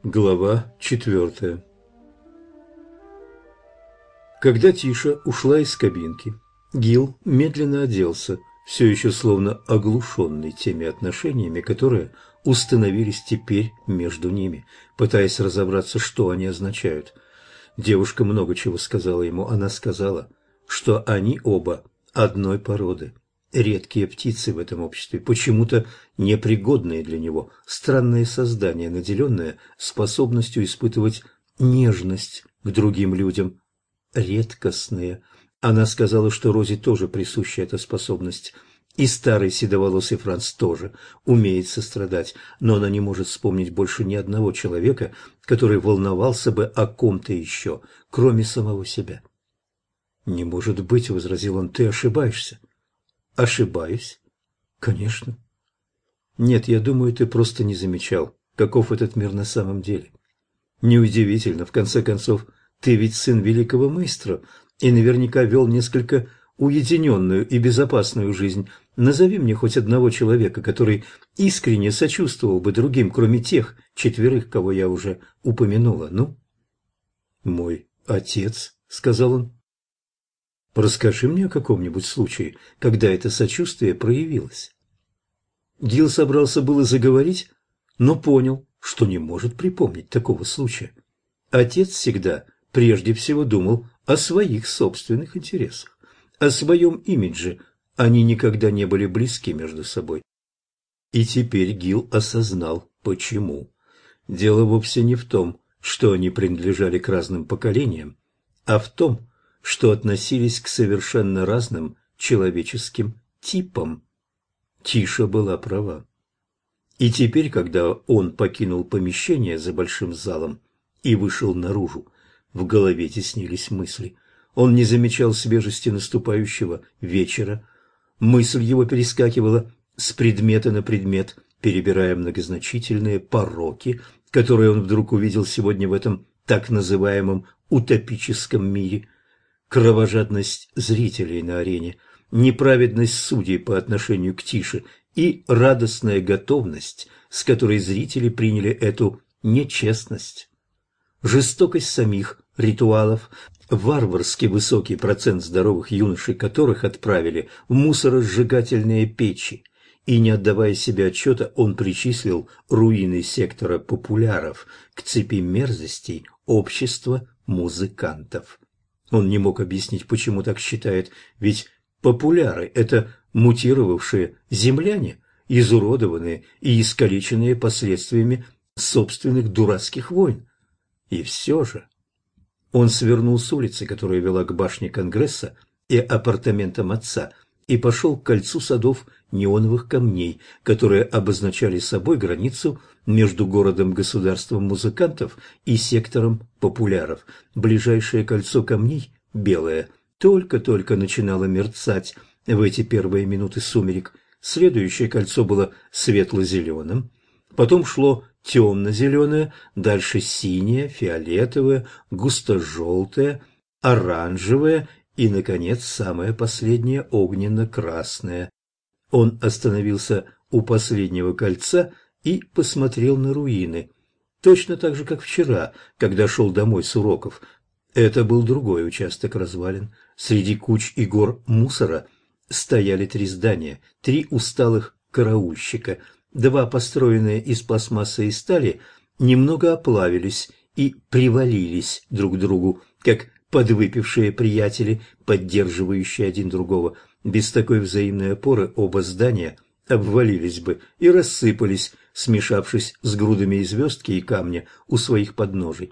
Глава 4. Когда Тиша ушла из кабинки, Гил медленно оделся, все еще словно оглушенный теми отношениями, которые установились теперь между ними, пытаясь разобраться, что они означают. Девушка много чего сказала ему. Она сказала, что они оба одной породы. Редкие птицы в этом обществе, почему-то непригодные для него, странные создания, наделенные способностью испытывать нежность к другим людям. Редкостные. Она сказала, что Розе тоже присуща эта способность. И старый седоволосый Франц тоже умеет сострадать, но она не может вспомнить больше ни одного человека, который волновался бы о ком-то еще, кроме самого себя. «Не может быть», — возразил он, — «ты ошибаешься». «Ошибаюсь?» «Конечно». «Нет, я думаю, ты просто не замечал, каков этот мир на самом деле. Неудивительно, в конце концов, ты ведь сын великого маэстро и наверняка вел несколько уединенную и безопасную жизнь. Назови мне хоть одного человека, который искренне сочувствовал бы другим, кроме тех 4, кого я уже упомянула. Ну?» «Мой отец», — сказал он. «Расскажи мне о каком-нибудь случае, когда это сочувствие проявилось». Гил собрался было заговорить, но понял, что не может припомнить такого случая. Отец всегда прежде всего думал о своих собственных интересах, о своем имидже. Они никогда не были близки между собой. И теперь Гил осознал, почему. Дело вовсе не в том, что они принадлежали к разным поколениям, а в том, что относились к совершенно разным человеческим типам. Тиша была права. И теперь, когда он покинул помещение за большим залом и вышел наружу, в голове теснились мысли. Он не замечал свежести наступающего вечера. Мысль его перескакивала с предмета на предмет, перебирая многозначительные пороки, которые он вдруг увидел сегодня в этом так называемом утопическом мире. Кровожадность зрителей на арене, неправедность судей по отношению к Тише и радостная готовность, с которой зрители приняли эту нечестность. Жестокость самих ритуалов, варварски высокий процент здоровых юношей, которых отправили в мусоросжигательные печи, и, не отдавая себе отчета, он причислил руины сектора популяров к цепи мерзостей общества музыкантов. Он не мог объяснить, почему так считает, ведь популяры – это мутировавшие земляне, изуродованные и искалеченные последствиями собственных дурацких войн. И все же он свернул с улицы, которая вела к башне Конгресса и апартаментам отца, и пошел к кольцу садов неоновых камней, которые обозначали собой границу между городом-государством музыкантов и сектором популяров. Ближайшее кольцо камней, белое, только-только начинало мерцать в эти первые минуты сумерек. Следующее кольцо было светло-зеленым, потом шло темно-зеленое, дальше синее, фиолетовое, густо-желтое, оранжевое и, наконец, самое последнее огненно-красное. Он остановился у последнего кольца и посмотрел на руины. Точно так же, как вчера, когда шел домой с уроков. Это был другой участок развалин. Среди куч и гор мусора стояли 3 здания, 3 усталых караульщика. 2, построенные из пластмассы и стали, немного оплавились и привалились друг к другу, как подвыпившие приятели, поддерживающие один другого. Без такой взаимной опоры оба здания обвалились бы и рассыпались, смешавшись с грудами звездки и камня у своих подножий.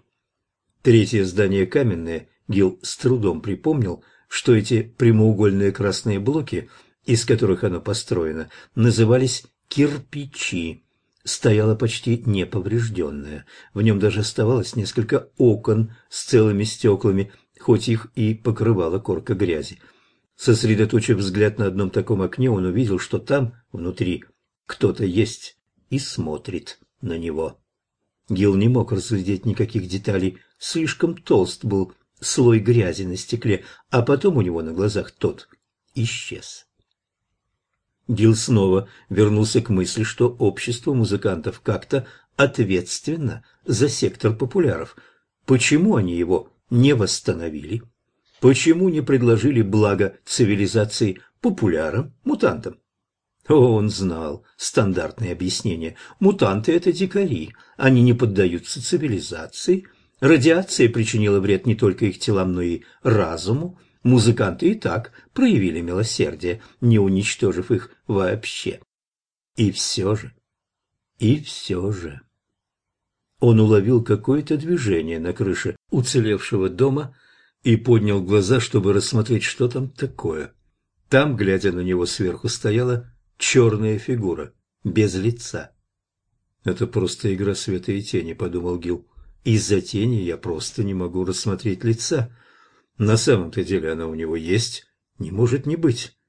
3 здание каменное. Гил с трудом припомнил, что эти прямоугольные красные блоки, из которых оно построено, назывались кирпичи. Стояло почти неповрежденное. В нем даже оставалось несколько окон с целыми стеклами, хоть их и покрывала корка грязи. Сосредоточив взгляд на одном таком окне, он увидел, что там, внутри, кто-то есть и смотрит на него. Гил не мог разглядеть никаких деталей, слишком толст был слой грязи на стекле, а потом у него на глазах тот исчез. Гил снова вернулся к мысли, что общество музыкантов как-то ответственно за сектор популяров. Почему они его не восстановили? Почему не предложили благо цивилизации популярам, мутантам? Он знал стандартное объяснение. Мутанты – это дикари, они не поддаются цивилизации. Радиация причинила вред не только их телам, но и разуму. Музыканты и так проявили милосердие, не уничтожив их вообще. И все же, он уловил какое-то движение на крыше уцелевшего дома и поднял глаза, чтобы рассмотреть, что там такое. Там, глядя на него сверху, стояла черная фигура, без лица. «Это просто игра света и тени», — подумал Гил. «Из-за тени я просто не могу рассмотреть лица. На самом-то деле она у него есть, не может не быть».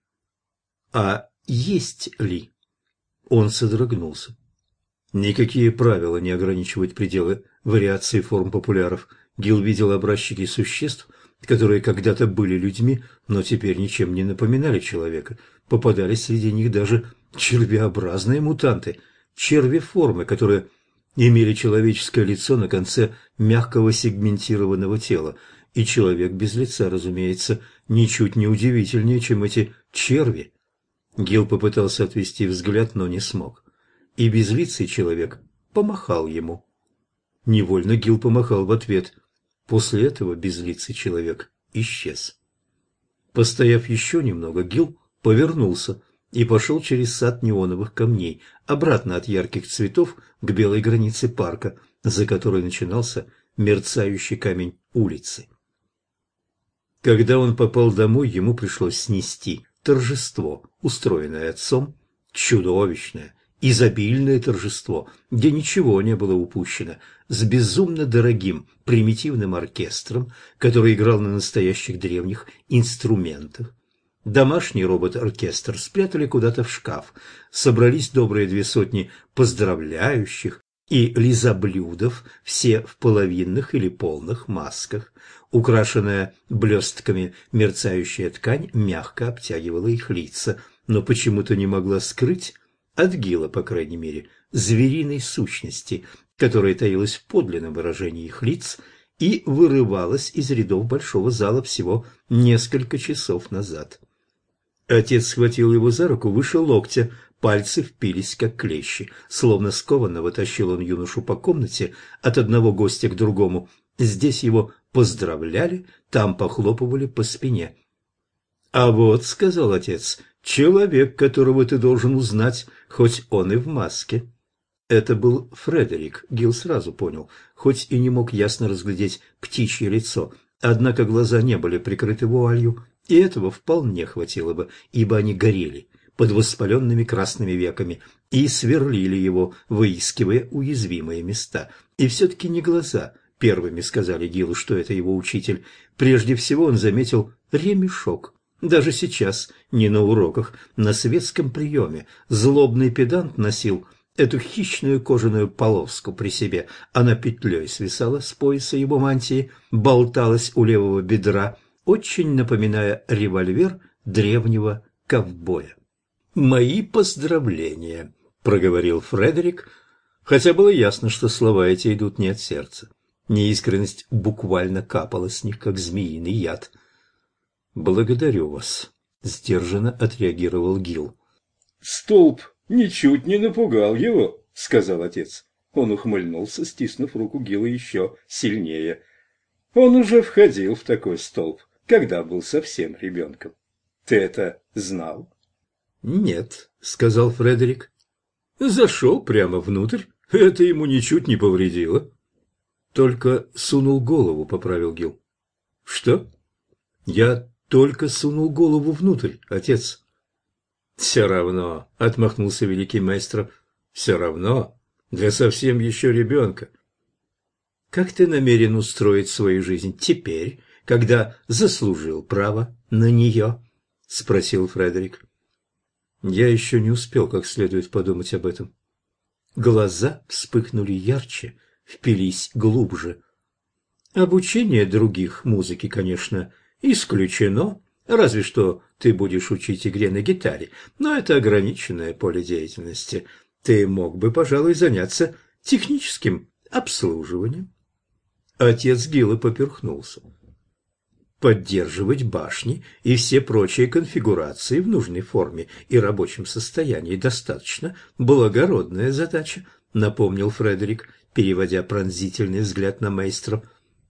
А есть ли? Он содрогнулся. Никакие правила не ограничивают пределы вариации форм популяров. Гил видел образчики существ, которые когда-то были людьми, но теперь ничем не напоминали человека. Попадались среди них даже червеобразные мутанты, черви-формы, которые имели человеческое лицо на конце мягкого сегментированного тела. И человек без лица, разумеется, ничуть не удивительнее, чем эти черви. Гил попытался отвести взгляд, но не смог. И безлицый человек помахал ему. Невольно Гил помахал в ответ. После этого безлицый человек исчез. Постояв еще немного, Гил повернулся и пошел через сад неоновых камней, обратно от ярких цветов к белой границе парка, за которой начинался мерцающий камень улицы. Когда он попал домой, ему пришлось снести торжество, устроенное отцом, чудовищное, изобильное торжество, где ничего не было упущено, с безумно дорогим примитивным оркестром, который играл на настоящих древних инструментах. Домашний робот-оркестр спрятали куда-то в шкаф. Собрались добрые 200 поздравляющих и лизоблюдов, все в половинных или полных масках. Украшенная блестками мерцающая ткань мягко обтягивала их лица, но почему-то не могла скрыть, от Гила, по крайней мере, звериной сущности, которая таилась в подлинном выражении их лиц и вырывалась из рядов большого зала всего несколько часов назад. Отец схватил его за руку выше локтя, пальцы впились, как клещи. Словно скованно вытащил он юношу по комнате от одного гостя к другому. Здесь его поздравляли, там похлопывали по спине. «А вот, — сказал отец, — человек, которого ты должен узнать, хоть он и в маске». Это был Фредерик, Гил сразу понял, хоть и не мог ясно разглядеть птичье лицо, однако глаза не были прикрыты вуалью, и этого вполне хватило бы, ибо они горели под воспаленными красными веками и сверлили его, выискивая уязвимые места. И все-таки не глаза первыми сказали Гилу, что это его учитель. Прежде всего он заметил ремешок. Даже сейчас, не на уроках, на светском приеме, злобный педант носил эту хищную кожаную полоску при себе. Она петлей свисала с пояса его мантии, болталась у левого бедра, очень напоминая револьвер древнего ковбоя. «Мои поздравления», — проговорил Фредерик, хотя было ясно, что слова эти идут не от сердца. Неискренность буквально капала с них, как змеиный яд. «Благодарю вас», — сдержанно отреагировал Гил. «Столб ничуть не напугал его», — сказал отец. Он ухмыльнулся, стиснув руку Гила еще сильнее. Он уже входил в такой столб, когда был совсем ребенком. Ты это знал? «Нет», — сказал Фредерик. «Зашел прямо внутрь. Это ему ничуть не повредило». «Только сунул голову», — поправил Гил. «Что?» «Я только сунул голову внутрь, отец». «Все равно», — отмахнулся великий маэстро, — «все равно, для совсем еще ребенка». «Как ты намерен устроить свою жизнь теперь, когда заслужил право на нее?» — спросил Фредерик. Я еще не успел как следует подумать об этом. Глаза вспыхнули ярче, впились глубже. Обучение других музыке, конечно, исключено, Разве что ты будешь учить игре на гитаре, но это ограниченное поле деятельности. Ты мог бы, пожалуй, заняться техническим обслуживанием. Отец Гилла поперхнулся. Поддерживать башни и все прочие конфигурации в нужной форме и рабочем состоянии достаточно благородная задача, напомнил Фредерик, переводя пронзительный взгляд на Мейстро.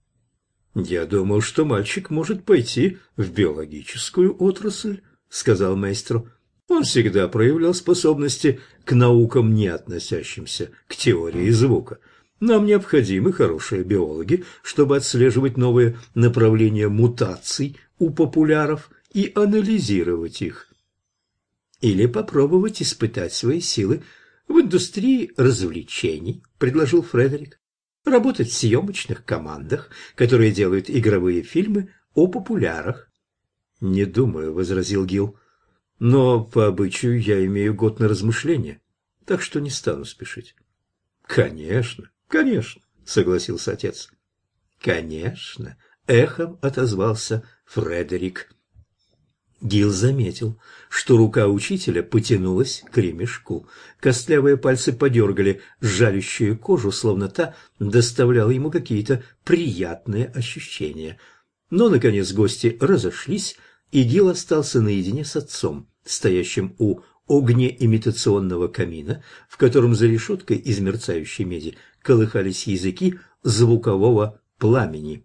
«Я думал, что мальчик может пойти в биологическую отрасль», — сказал Мейстро. «Он всегда проявлял способности к наукам, не относящимся к теории звука. Нам необходимы хорошие биологи, чтобы отслеживать новые направления мутаций у популяров и анализировать их. Или попробовать испытать свои силы в индустрии развлечений», — предложил Фредерик. «Работать в съемочных командах, которые делают игровые фильмы о популярах». «Не думаю», — возразил Гилл. «Но по обычаю я имею год на размышление, так что не стану спешить». «Конечно, конечно», — согласился отец. «Конечно», — эхом отозвался Фредерик. Гилл заметил, что рука учителя потянулась к ремешку. Костлявые пальцы подергали жалящую кожу, словно та доставляла ему какие-то приятные ощущения. Но, наконец, гости разошлись, и Гилл остался наедине с отцом, стоящим у огнеимитационного камина, в котором за решеткой из мерцающей меди колыхались языки звукового пламени.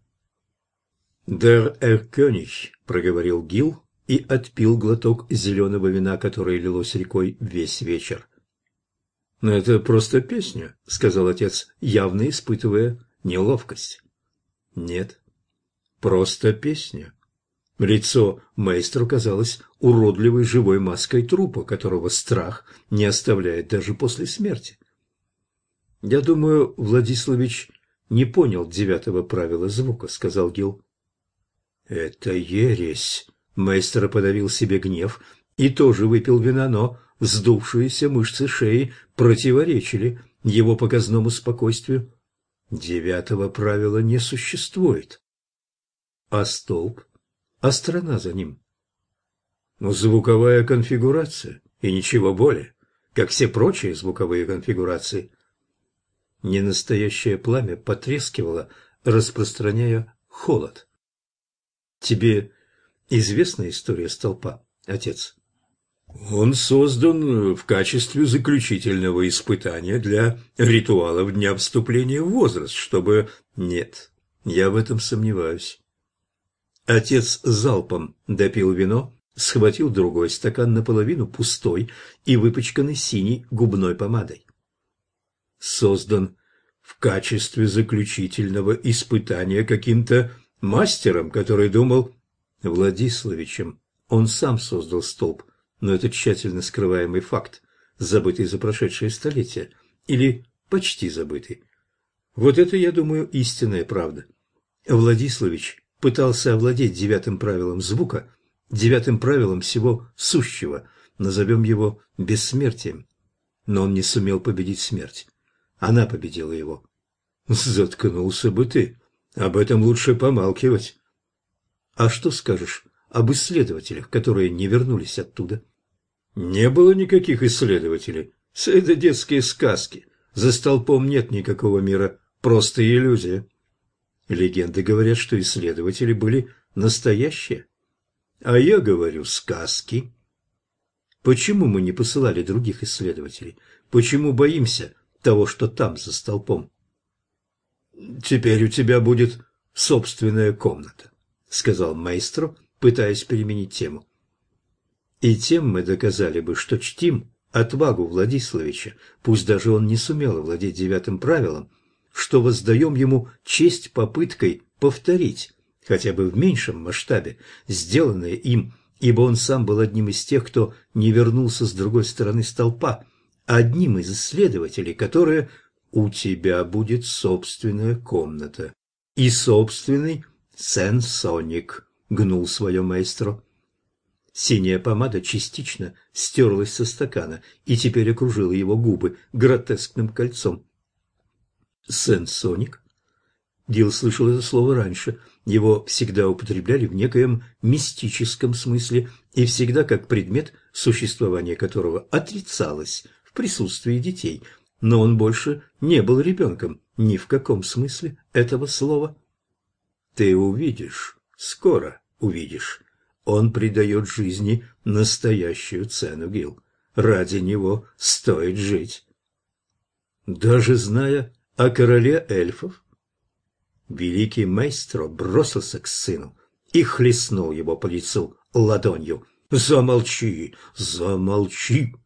«Дер Эркёнич», — проговорил Гилл и отпил глоток зеленого вина, которое лилось рекой весь вечер. «Это просто песня», — сказал отец, явно испытывая неловкость. «Нет, просто песня». Лицо Мейстро казалось уродливой живой маской трупа, которого страх не оставляет даже после смерти. «Я думаю, Владиславич не понял 9-го правила звука», — сказал Гилл. «Это ересь». Мейстро подавил себе гнев и тоже выпил вина, но вздувшиеся мышцы шеи противоречили его показному спокойствию. 9-го правила не существует. А столб? А страна за ним? Звуковая конфигурация и ничего более, как все прочие звуковые конфигурации. Ненастоящее пламя потрескивало, распространяя холод. Тебе известна история столпа, отец? Он создан в качестве заключительного испытания для ритуалов дня вступления в возраст, чтобы... Нет, я в этом сомневаюсь. Отец залпом допил вино, схватил другой стакан наполовину пустой и выпачканный синей губной помадой. Создан в качестве заключительного испытания каким-то мастером, который думал... Владиславичем. Он сам создал столб, но это тщательно скрываемый факт, забытый за прошедшие столетия, или почти забытый. Вот это, я думаю, истинная правда. Владиславич пытался овладеть 9-м правилом звука, 9-м правилом всего сущего, назовем его бессмертием. Но он не сумел победить смерть. Она победила его. Заткнулся бы ты. Об этом лучше помалкивать. А что скажешь об исследователях, которые не вернулись оттуда? Не было никаких исследователей. Все это детские сказки. За столпом нет никакого мира, просто иллюзия. Легенды говорят, что исследователи были настоящие. А я говорю сказки. Почему мы не посылали других исследователей? Почему боимся того, что там за столпом? Теперь у тебя будет собственная комната, сказал Мейстро, пытаясь переменить тему. И тем мы доказали бы, что чтим отвагу Владиславича, пусть даже он не сумел овладеть 9-м правилом, что воздаем ему честь попыткой повторить, хотя бы в меньшем масштабе, сделанное им, ибо он сам был одним из тех, кто не вернулся с другой стороны столпа, одним из исследователей, которые «У тебя будет собственная комната и собственный сенсоник», — гнул свое Мейстро. Синяя помада частично стерлась со стакана и теперь окружила его губы гротескным кольцом. «Сенсоник?» Гилл слышал это слово раньше, Его всегда употребляли в некоем мистическом смысле и всегда как предмет, существование которого отрицалось в присутствии детей. Но он больше не был ребенком ни в каком смысле этого слова. Ты увидишь, скоро увидишь. Он придает жизни настоящую цену, Гил. Ради него стоит жить. Даже зная о короле эльфов, великий Мейстро бросился к сыну и хлестнул его по лицу ладонью. «Замолчи! Замолчи!»